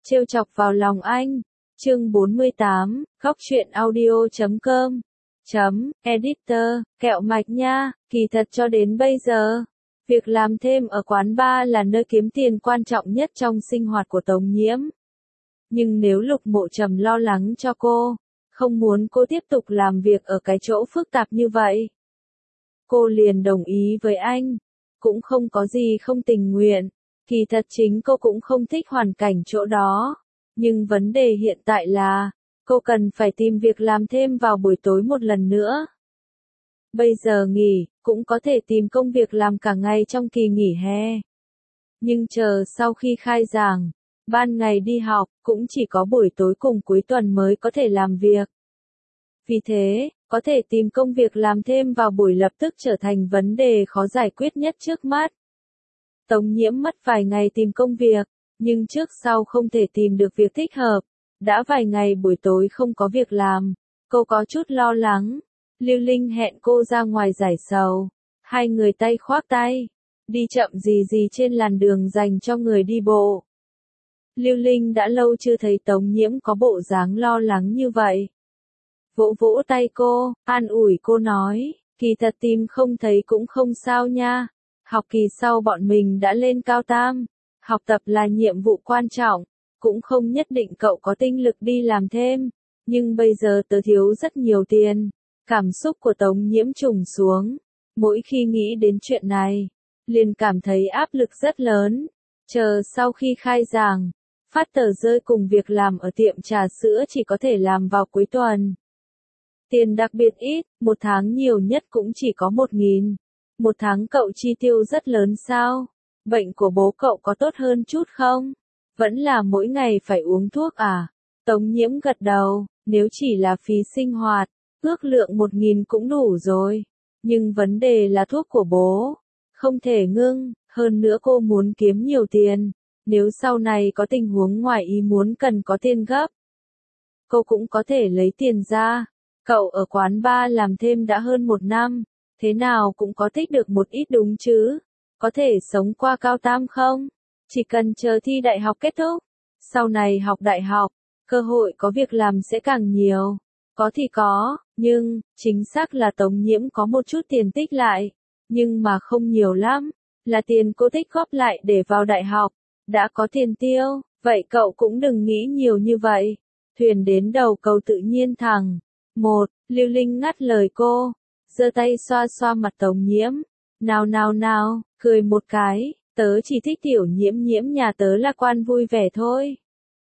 Trêu chọc vào lòng anh. Chương 48, Góc truyện audio.com. Editor, kẹo mạch nha, kỳ thật cho đến bây giờ, việc làm thêm ở quán bar là nơi kiếm tiền quan trọng nhất trong sinh hoạt của Tống Nhiễm. Nhưng nếu Lục Mộ Trầm lo lắng cho cô, không muốn cô tiếp tục làm việc ở cái chỗ phức tạp như vậy, cô liền đồng ý với anh, cũng không có gì không tình nguyện. Kỳ thật chính cô cũng không thích hoàn cảnh chỗ đó, nhưng vấn đề hiện tại là, cô cần phải tìm việc làm thêm vào buổi tối một lần nữa. Bây giờ nghỉ, cũng có thể tìm công việc làm cả ngày trong kỳ nghỉ hè. Nhưng chờ sau khi khai giảng, ban ngày đi học, cũng chỉ có buổi tối cùng cuối tuần mới có thể làm việc. Vì thế, có thể tìm công việc làm thêm vào buổi lập tức trở thành vấn đề khó giải quyết nhất trước mắt. Tống Nhiễm mất vài ngày tìm công việc, nhưng trước sau không thể tìm được việc thích hợp. Đã vài ngày buổi tối không có việc làm, cô có chút lo lắng. Lưu Linh hẹn cô ra ngoài giải sầu. Hai người tay khoác tay, đi chậm gì trên làn đường dành cho người đi bộ. Lưu Linh đã lâu chưa thấy Tống Nhiễm có bộ dáng lo lắng như vậy. Vỗ vỗ tay cô, an ủi cô nói, kỳ thật tìm không thấy cũng không sao nha. Học kỳ sau bọn mình đã lên cao tam, học tập là nhiệm vụ quan trọng, cũng không nhất định cậu có tinh lực đi làm thêm, nhưng bây giờ tớ thiếu rất nhiều tiền. Cảm xúc của Tống Nhiễm trùng xuống, mỗi khi nghĩ đến chuyện này, liền cảm thấy áp lực rất lớn. Chờ sau khi khai giảng, phát tờ rơi cùng việc làm ở tiệm trà sữa chỉ có thể làm vào cuối tuần. Tiền đặc biệt ít, một tháng nhiều nhất cũng chỉ có 1.000. Một tháng cậu chi tiêu rất lớn sao? Bệnh của bố cậu có tốt hơn chút không? Vẫn là mỗi ngày phải uống thuốc à? Tống Nhiễm gật đầu, nếu chỉ là phí sinh hoạt, ước lượng 1.000 cũng đủ rồi. Nhưng vấn đề là thuốc của bố, không thể ngưng, hơn nữa cô muốn kiếm nhiều tiền. Nếu sau này có tình huống ngoài ý muốn cần có tiền gấp, cô cũng có thể lấy tiền ra. Cậu ở quán bar làm thêm đã hơn 1 năm, thế nào cũng có tích được một ít đúng chứ? Có thể sống qua cao tam không? Chỉ cần chờ thi đại học kết thúc, sau này học đại học, cơ hội có việc làm sẽ càng nhiều. Có thì có, nhưng, chính xác là Tống Nhiễm có một chút tiền tích lại, nhưng mà không nhiều lắm, là tiền cô tích góp lại để vào đại học. Đã có tiền tiêu, vậy cậu cũng đừng nghĩ nhiều như vậy. Thuyền đến đầu cầu tự nhiên thẳng. Lưu Linh ngắt lời cô, giơ tay xoa xoa mặt Tống Nhiễm. Nào, cười một cái, tớ chỉ thích Tiểu Nhiễm Nhiễm nhà tớ là quan vui vẻ thôi.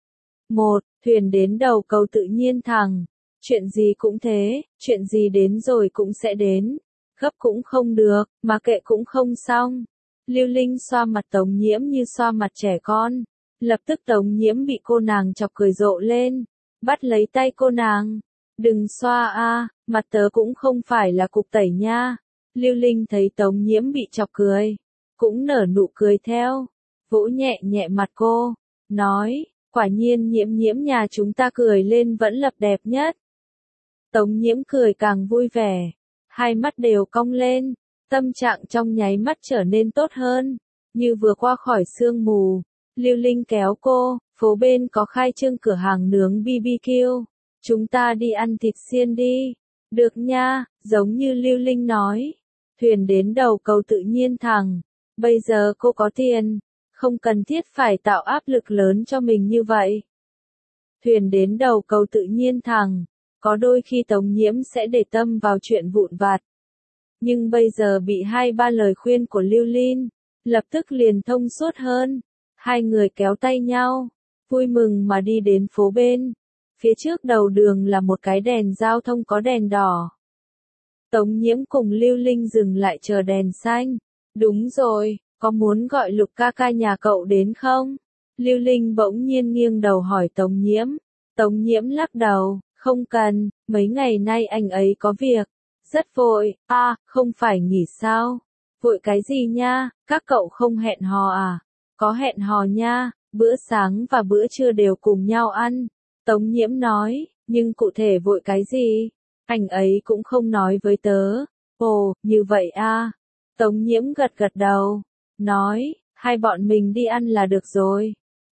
Thuyền đến đầu cầu tự nhiên thẳng. Chuyện gì cũng thế, chuyện gì đến rồi cũng sẽ đến. Gấp cũng không được, mà kệ cũng không xong. Lưu Linh xoa mặt Tống Nhiễm như xoa mặt trẻ con. Lập tức Tống Nhiễm bị cô nàng chọc cười rộ lên. Bắt lấy tay cô nàng. Đừng xoa a, mặt tớ cũng không phải là cục tẩy nha. Lưu Linh thấy Tống Nhiễm bị chọc cười, cũng nở nụ cười theo, vỗ nhẹ nhẹ mặt cô, nói, quả nhiên Nhiễm Nhiễm nhà chúng ta cười lên vẫn lập đẹp nhất. Tống Nhiễm cười càng vui vẻ, hai mắt đều cong lên, tâm trạng trong nháy mắt trở nên tốt hơn, như vừa qua khỏi sương mù. Lưu Linh kéo cô, phố bên có khai trương cửa hàng nướng BBQ. Chúng ta đi ăn thịt xiên đi. Được nha, giống như Lưu Linh nói. Thuyền đến đầu cầu tự nhiên thẳng. Bây giờ cô có tiền, không cần thiết phải tạo áp lực lớn cho mình như vậy. Thuyền đến đầu cầu tự nhiên thẳng. Có đôi khi Tống Nhiễm sẽ để tâm vào chuyện vụn vặt. Nhưng bây giờ bị 2-3 lời khuyên của Lưu Linh, lập tức liền thông suốt hơn. Hai người kéo tay nhau, vui mừng mà đi đến phố bên. Phía trước đầu đường là một cái đèn giao thông có đèn đỏ. Tống Nhiễm cùng Lưu Linh dừng lại chờ đèn xanh. Đúng rồi, có muốn gọi Lục ca ca nhà cậu đến không? Lưu Linh bỗng nhiên nghiêng đầu hỏi Tống Nhiễm. Tống Nhiễm lắc đầu, không cần, mấy ngày nay anh ấy có việc. Rất vội, không phải nghỉ sao? Vội cái gì nha, các cậu không hẹn hò à? Có hẹn hò nha, bữa sáng và bữa trưa đều cùng nhau ăn. Tống Nhiễm nói, nhưng cụ thể vội cái gì? Anh ấy cũng không nói với tớ. Ồ, như vậy à? Tống Nhiễm gật đầu, nói, hai bọn mình đi ăn là được rồi.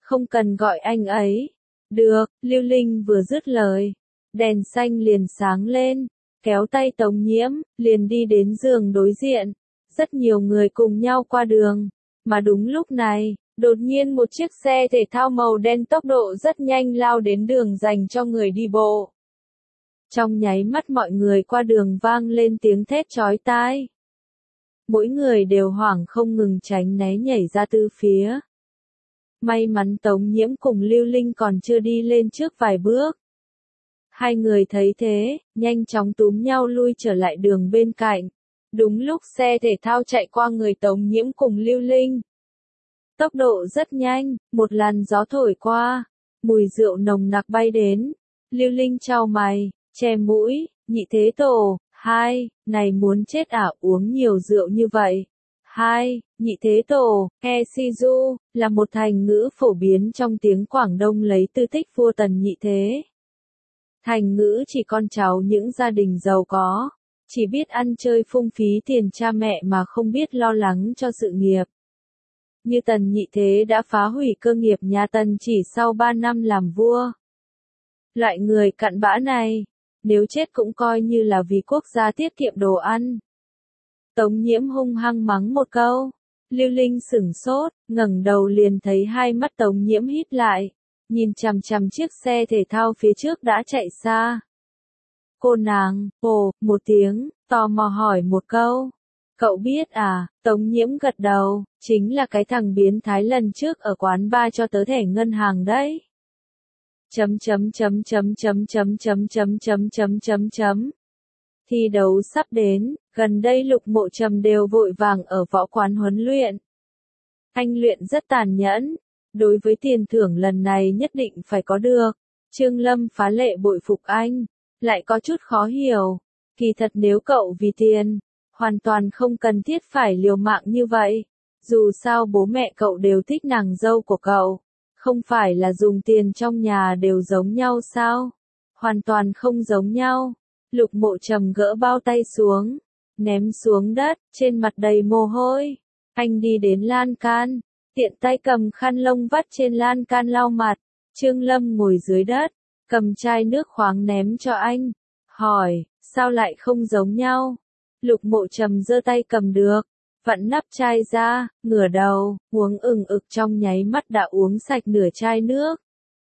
không cần gọi anh ấy. Được, Lưu Linh vừa dứt lời. Đèn xanh liền sáng lên, kéo tay Tống Nhiễm, liền đi đến giường đối diện. Rất nhiều người cùng nhau qua đường. Mà đúng lúc này, đột nhiên một chiếc xe thể thao màu đen tốc độ rất nhanh lao đến đường dành cho người đi bộ. Trong nháy mắt mọi người qua đường vang lên tiếng thét chói tai. Mỗi người đều hoảng không ngừng tránh né nhảy ra từ phía. May mắn Tống Nhiễm cùng Lưu Linh còn chưa đi lên trước vài bước. Hai người thấy thế, nhanh chóng túm nhau lui trở lại đường bên cạnh. Đúng lúc xe thể thao chạy qua người Tống Nhiễm cùng Lưu Linh. Tốc độ rất nhanh, một làn gió thổi qua, mùi rượu nồng nặc bay đến. Lưu Linh chau mày, che mũi, nhị thế tổ, hai, này muốn chết à, uống nhiều rượu như vậy. Hai, nhị thế tổ, e si du, là một thành ngữ phổ biến trong tiếng Quảng Đông lấy từ tích vua Tần nhị thế. Thành ngữ chỉ con cháu những gia đình giàu có, chỉ biết ăn chơi phung phí tiền cha mẹ mà không biết lo lắng cho sự nghiệp. Như Tần nhị thế đã phá hủy cơ nghiệp nhà Tần chỉ sau 3 năm làm vua. Loại người cặn bã này, nếu chết cũng coi như là vì quốc gia tiết kiệm đồ ăn. Tống Nhiễm hung hăng mắng một câu. Lưu Linh sửng sốt, ngẩng đầu liền thấy hai mắt Tống Nhiễm híp lại, nhìn chằm chằm chiếc xe thể thao phía trước đã chạy xa. Cô nàng, ồ, một tiếng, tò mò hỏi một câu. Cậu biết à? Tống Nhiễm gật đầu, chính là cái thằng biến thái lần trước ở quán bar cho tớ thẻ ngân hàng đấy. Thi đấu sắp đến, gần đây Lục Mộ Trầm đều vội vàng ở võ quán huấn luyện. Anh luyện rất tàn nhẫn, đối với tiền thưởng lần này nhất định phải có được. Trương Lâm phá lệ bội phục anh, lại có chút khó hiểu. Kỳ thật nếu cậu vì tiền, hoàn toàn không cần thiết phải liều mạng như vậy. Dù sao bố mẹ cậu đều thích nàng dâu của cậu. Không phải là dùng tiền trong nhà đều giống nhau sao? Hoàn toàn không giống nhau. Lục Mộ Trầm gỡ bao tay xuống, ném xuống đất, trên mặt đầy mồ hôi. Anh đi đến lan can, tiện tay cầm khăn lông vắt trên lan can lau mặt. Trương Lâm ngồi dưới đất, cầm chai nước khoáng ném cho anh, hỏi, sao lại không giống nhau? Lục Mộ Trầm giơ tay cầm được, vặn nắp chai ra, ngửa đầu, uống ừng ực trong nháy mắt đã uống sạch nửa chai nước.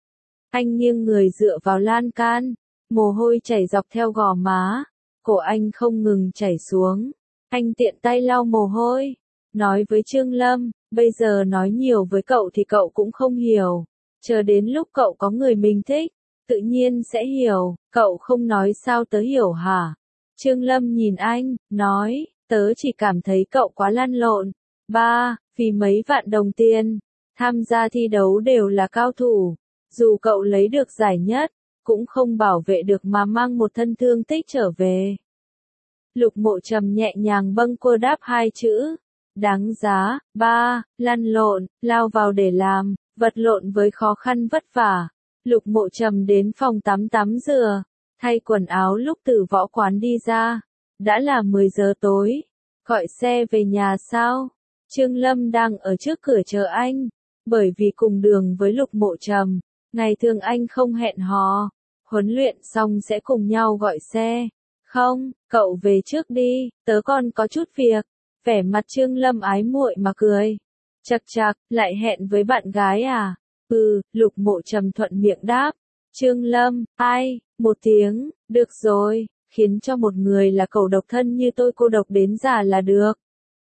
Anh nghiêng người dựa vào lan can, mồ hôi chảy dọc theo gò má, cổ anh không ngừng chảy xuống. Anh tiện tay lau mồ hôi, nói với Trương Lâm, bây giờ nói nhiều với cậu thì cậu cũng không hiểu. Chờ đến lúc cậu có người mình thích, tự nhiên sẽ hiểu, cậu không nói sao tớ hiểu hả? Trương Lâm nhìn anh, nói, tớ chỉ cảm thấy cậu quá lăn lộn. Ba, vì mấy vạn đồng tiền, tham gia thi đấu đều là cao thủ. Dù cậu lấy được giải nhất, cũng không bảo vệ được mà mang một thân thương tích trở về. Lục Mộ Trầm nhẹ nhàng bâng quơ đáp hai chữ. Đáng giá. Ba, lăn lộn, lao vào để làm, vật lộn với khó khăn vất vả. Lục Mộ Trầm đến phòng tắm tắm rửa, thay quần áo lúc từ võ quán đi ra. Đã là 10 giờ tối. Gọi xe về nhà sao? Trương Lâm đang ở trước cửa chờ anh. Bởi vì cùng đường với Lục Mộ Trầm, ngày thường anh không hẹn hò. Huấn luyện xong sẽ cùng nhau gọi xe. Không, cậu về trước đi, tớ còn có chút việc. Vẻ mặt Trương Lâm ái muội mà cười. Chậc chậc, lại hẹn với bạn gái à? Lục Mộ Trầm thuận miệng đáp. Trương Lâm, ai, một tiếng, được rồi, khiến cho một người là cậu độc thân như tôi cô độc đến già là được.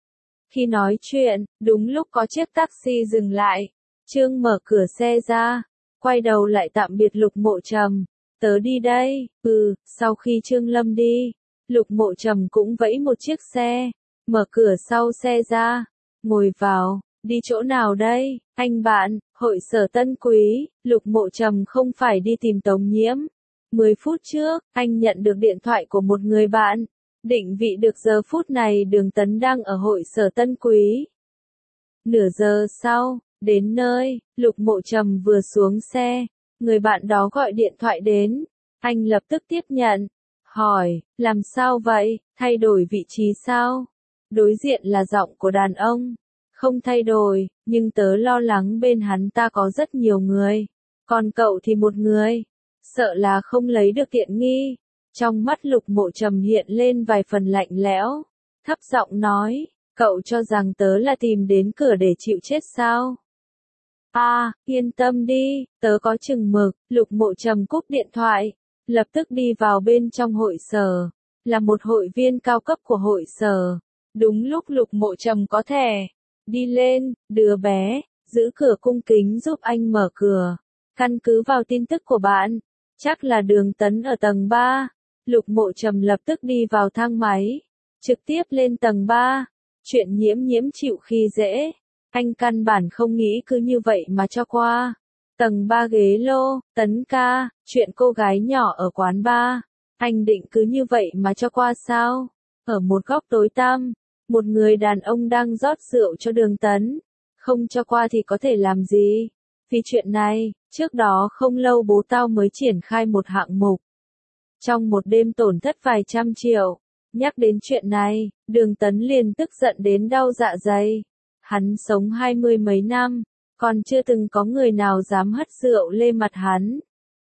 Khi nói chuyện, đúng lúc có chiếc taxi dừng lại. Trương mở cửa xe ra, quay đầu lại tạm biệt Lục Mộ Trầm. Tớ đi đây. Sau khi Trương Lâm đi, Lục Mộ Trầm cũng vẫy một chiếc xe, mở cửa sau xe ra, ngồi vào. Đi chỗ nào đây, anh bạn? Hội sở Tân Quý. Lục Mộ Trầm không phải đi tìm Tống Nhiễm. 10 phút trước, anh nhận được điện thoại của một người bạn. Định vị được giờ phút này Đường Tấn đang ở hội sở Tân Quý. Nửa giờ sau, đến nơi, Lục Mộ Trầm vừa xuống xe, người bạn đó gọi điện thoại đến. Anh lập tức tiếp nhận, hỏi, làm sao vậy, thay đổi vị trí sao? Đối diện là giọng của đàn ông. không thay đổi, nhưng tớ lo lắng bên hắn ta có rất nhiều người, còn cậu thì một người, sợ là không lấy được tiện nghi. Trong mắt Lục Mộ Trầm hiện lên vài phần lạnh lẽo, thấp giọng nói, cậu cho rằng tớ là tìm đến cửa để chịu chết sao? Yên tâm đi, tớ có chừng mực. Lục Mộ Trầm cúp điện thoại, lập tức đi vào bên trong hội sở, là một hội viên cao cấp của hội sở. Đúng lúc Lục Mộ Trầm có thẻ, đi lên, đứa bé, giữ cửa cung kính giúp anh mở cửa. Căn cứ vào tin tức của bạn, chắc là Đường Tấn ở tầng 3. Lục Mộ Trầm lập tức đi vào thang máy, trực tiếp lên tầng 3. Chuyện Nhiễm Nhiễm chịu khi dễ, anh căn bản không nghĩ cứ như vậy mà cho qua. Tầng 3 ghế lô, Tấn ca, chuyện cô gái nhỏ ở quán bar, anh định cứ như vậy mà cho qua sao? Ở một góc tối tăm, một người đàn ông đang rót rượu cho Đường Tấn, không cho qua thì có thể làm gì? Vì chuyện này, trước đó không lâu bố tao mới triển khai một hạng mục. Trong một đêm tổn thất vài trăm triệu. Nhắc đến chuyện này, Đường Tấn liền tức giận đến đau dạ dày. Hắn sống 20 mấy năm, còn chưa từng có người nào dám hất rượu lên mặt hắn.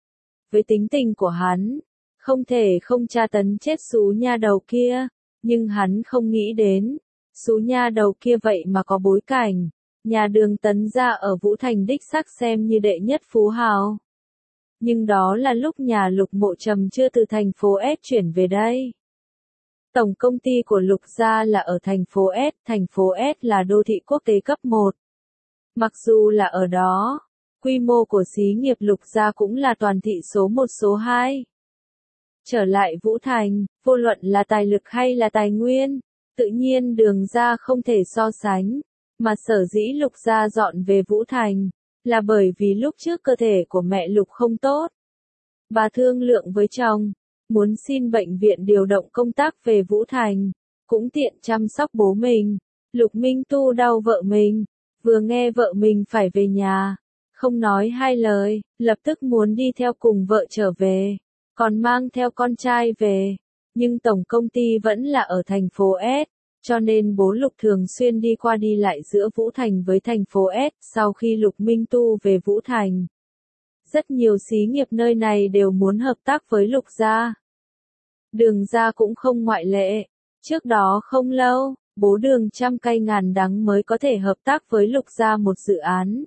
Với tính tình của hắn, không thể không tra tấn chết xú nha đầu kia, nhưng hắn không nghĩ đến, xú nha đầu kia vậy mà có bối cảnh. Nhà Đường Tấn gia ở Vũ Thành đích xác xem như đệ nhất phú hào. Nhưng đó là lúc nhà Lục Mộ Trầm chưa từ thành phố S chuyển về đây. Tổng công ty của Lục gia là ở thành phố S là đô thị quốc tế cấp 1. Mặc dù là ở đó, quy mô của xí nghiệp Lục gia cũng là toàn thị số 1 số 2. Trở lại Vũ Thành, vô luận là tài lực hay là tài nguyên, tự nhiên Đường gia không thể so sánh, mà sở dĩ Lục gia dọn về Vũ Thành, là bởi vì lúc trước cơ thể của mẹ Lục không tốt. Bà thương lượng với chồng, muốn xin bệnh viện điều động công tác về Vũ Thành, cũng tiện chăm sóc bố mình. Lục Minh Tu đau vợ mình, vừa nghe vợ mình phải về nhà, không nói hai lời, lập tức muốn đi theo cùng vợ trở về, còn mang theo con trai về. Nhưng tổng công ty vẫn là ở thành phố S, cho nên bố Lục thường xuyên đi qua đi lại giữa Vũ Thành với thành phố S. Sau khi Lục Minh Tu về Vũ Thành, rất nhiều xí nghiệp nơi này đều muốn hợp tác với Lục gia. Đường gia cũng không ngoại lệ. Trước đó không lâu, bố Đường trăm cay ngàn đắng mới có thể hợp tác với Lục gia một dự án.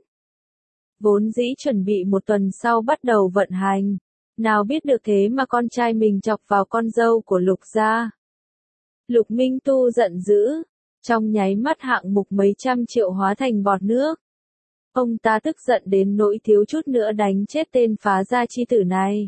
Vốn dĩ chuẩn bị một tuần sau bắt đầu vận hành. Nào biết được thế mà con trai mình chọc vào con dâu của Lục gia. Lục Minh Tu giận dữ, trong nháy mắt hạng mục mấy trăm triệu hóa thành bọt nước. Ông ta tức giận đến nỗi thiếu chút nữa đánh chết tên phá gia chi tử này.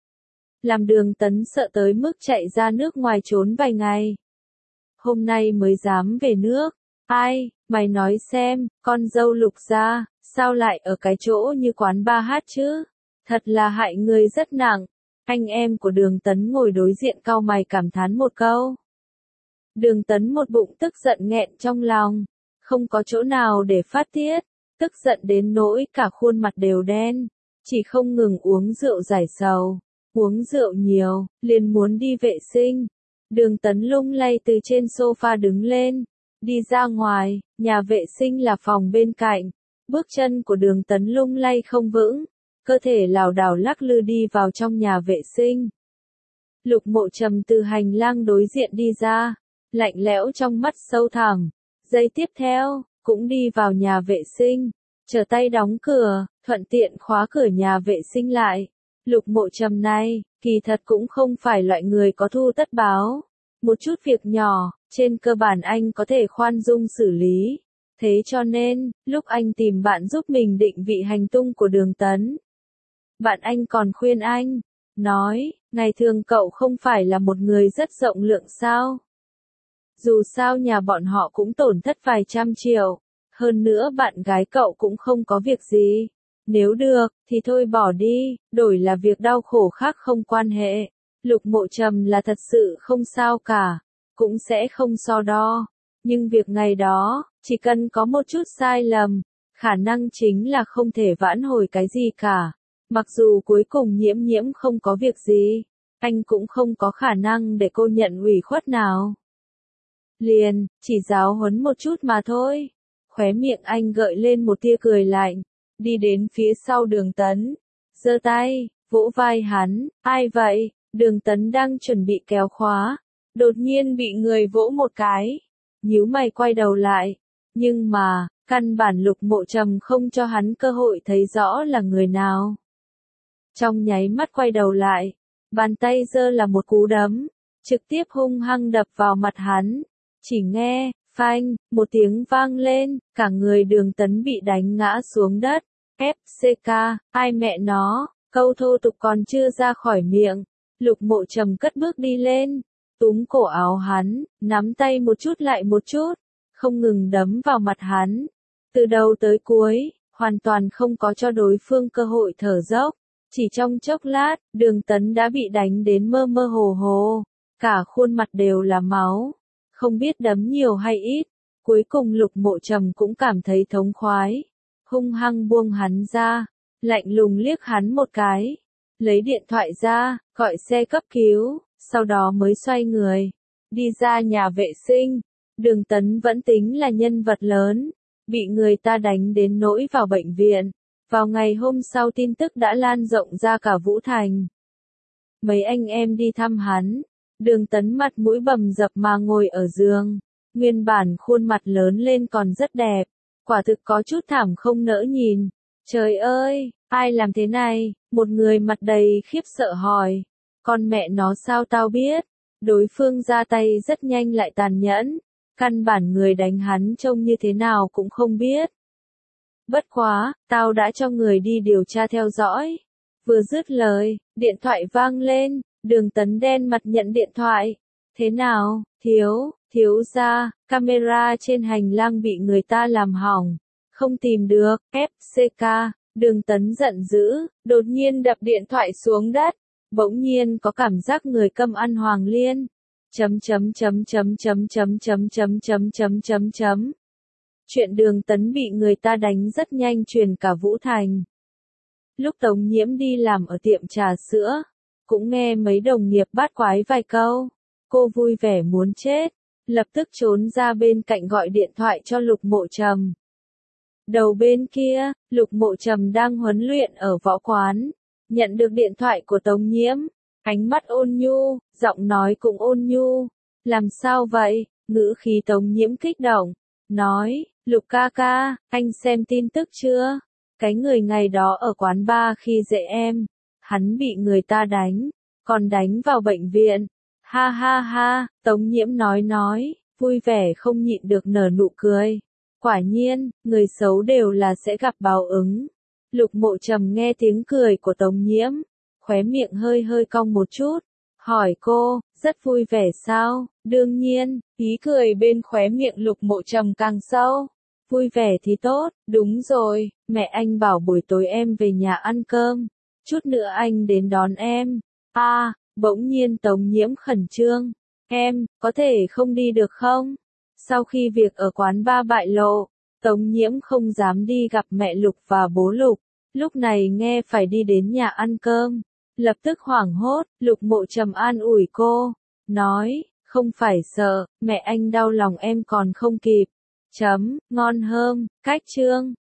Làm Đường Tấn sợ tới mức chạy ra nước ngoài trốn vài ngày. Hôm nay mới dám về nước. Ai, mày nói xem, con dâu Lục gia, sao lại ở cái chỗ như quán bar hát chứ? Thật là hại người rất nặng. Anh em của Đường Tấn ngồi đối diện cau mày cảm thán một câu. Đường Tấn một bụng tức giận nghẹn trong lòng, không có chỗ nào để phát tiết, tức giận đến nỗi cả khuôn mặt đều đen, chỉ không ngừng uống rượu giải sầu, uống rượu nhiều, liền muốn đi vệ sinh. Đường Tấn lung lay từ trên sofa đứng lên, đi ra ngoài, nhà vệ sinh là phòng bên cạnh, bước chân của Đường Tấn lung lay không vững, cơ thể lảo đảo lắc lư đi vào trong nhà vệ sinh. Lục Mộ Trầm từ hành lang đối diện đi ra, lạnh lẽo trong mắt sâu thẳm. Giây tiếp theo, cũng đi vào nhà vệ sinh, trở tay đóng cửa, thuận tiện khóa cửa nhà vệ sinh lại. Lục Mộ Trầm này, kỳ thật cũng không phải loại người có thu tất báo. Một chút việc nhỏ, trên cơ bản anh có thể khoan dung xử lý. Thế cho nên, lúc anh tìm bạn giúp mình định vị hành tung của Đường Tấn, bạn anh còn khuyên anh, nói, ngày thường cậu không phải là một người rất rộng lượng sao? Dù sao nhà bọn họ cũng tổn thất vài trăm triệu, hơn nữa bạn gái cậu cũng không có việc gì. Nếu được, thì thôi bỏ đi, đổi là việc đau khổ khác không quan hệ. Lục Mộ Trầm là thật sự không sao cả, cũng sẽ không so đo. Nhưng việc ngày đó, chỉ cần có một chút sai lầm, khả năng chính là không thể vãn hồi cái gì cả. Mặc dù cuối cùng Nhiễm Nhiễm không có việc gì, anh cũng không có khả năng để cô nhận ủy khuất nào. Liền, chỉ giáo huấn một chút mà thôi. Khóe miệng anh gợi lên một tia cười lạnh, đi đến phía sau Đường Tấn, giơ tay, vỗ vai hắn, ai vậy? Đường Tấn đang chuẩn bị kéo khóa, đột nhiên bị người vỗ một cái, nhíu mày quay đầu lại, nhưng mà, căn bản Lục Mộ Trầm không cho hắn cơ hội thấy rõ là người nào. Trong nháy mắt quay đầu lại, bàn tay giơ là một cú đấm, trực tiếp hung hăng đập vào mặt hắn, chỉ nghe, phanh, một tiếng vang lên, cả người Đường Tấn bị đánh ngã xuống đất. FCK, ai mẹ nó, câu thô tục còn chưa ra khỏi miệng, Lục Mộ Trầm cất bước đi lên, túm cổ áo hắn, nắm tay một chút lại một chút, không ngừng đấm vào mặt hắn, từ đầu tới cuối, hoàn toàn không có cho đối phương cơ hội thở dốc. Chỉ trong chốc lát, Đường Tấn đã bị đánh đến mơ mơ hồ hồ, cả khuôn mặt đều là máu, không biết đấm nhiều hay ít, cuối cùng Lục Mộ Trầm cũng cảm thấy thống khoái, hung hăng buông hắn ra, lạnh lùng liếc hắn một cái, lấy điện thoại ra, gọi xe cấp cứu, sau đó mới xoay người, đi ra nhà vệ sinh. Đường Tấn vẫn tính là nhân vật lớn, bị người ta đánh đến nỗi vào bệnh viện. Vào ngày hôm sau tin tức đã lan rộng ra cả Vũ Thành. Mấy anh em đi thăm hắn, Đường Tấn mặt mũi bầm dập mà ngồi ở giường, nguyên bản khuôn mặt lớn lên còn rất đẹp, quả thực có chút thảm không nỡ nhìn. Trời ơi, ai làm thế này? Một người mặt đầy khiếp sợ hỏi. Con mẹ nó sao tao biết? Đối phương ra tay rất nhanh lại tàn nhẫn, căn bản người đánh hắn trông như thế nào cũng không biết. Bất quá, tao đã cho người đi điều tra theo dõi. Vừa dứt lời, điện thoại vang lên, Đường Tấn đen mặt nhận điện thoại. Thế nào, thiếu gia, camera trên hành lang bị người ta làm hỏng, không tìm được, FCK, Đường Tấn giận dữ, đột nhiên đập điện thoại xuống đất, bỗng nhiên có cảm giác người câm ăn hoàng liên. Chuyện Đường Tấn bị người ta đánh rất nhanh truyền cả Vũ Thành. Lúc Tống Nhiễm đi làm ở tiệm trà sữa, cũng nghe mấy đồng nghiệp bát quái vài câu, cô vui vẻ muốn chết, lập tức trốn ra bên cạnh gọi điện thoại cho Lục Mộ Trầm. Đầu bên kia, Lục Mộ Trầm đang huấn luyện ở võ quán, nhận được điện thoại của Tống Nhiễm, ánh mắt ôn nhu, giọng nói cũng ôn nhu. Làm sao vậy? Ngữ khí Tống Nhiễm kích động, nói, Lục ca ca, anh xem tin tức chưa? Cái người ngày đó ở quán bar khi dạy em, hắn bị người ta đánh, còn đánh vào bệnh viện. Ha ha ha, Tống Nhiễm nói, vui vẻ không nhịn được nở nụ cười. Quả nhiên, người xấu đều là sẽ gặp báo ứng. Lục Mộ Trầm nghe tiếng cười của Tống Nhiễm, khóe miệng hơi hơi cong một chút, hỏi cô, rất vui vẻ sao? Đương nhiên, ý cười bên khóe miệng Lục Mộ Trầm càng sâu. Vui vẻ thì tốt, đúng rồi, mẹ anh bảo buổi tối em về nhà ăn cơm, chút nữa anh đến đón em. Bỗng nhiên Tống Nhiễm khẩn trương, em, có thể không đi được không? Sau khi việc ở quán bar bại lộ, Tống Nhiễm không dám đi gặp mẹ Lục và bố Lục, lúc này nghe phải đi đến nhà ăn cơm, lập tức hoảng hốt. Lục Mộ Trầm an ủi cô, nói, không phải sợ, mẹ anh đau lòng em còn không kịp. Ngon hơn, cách chương.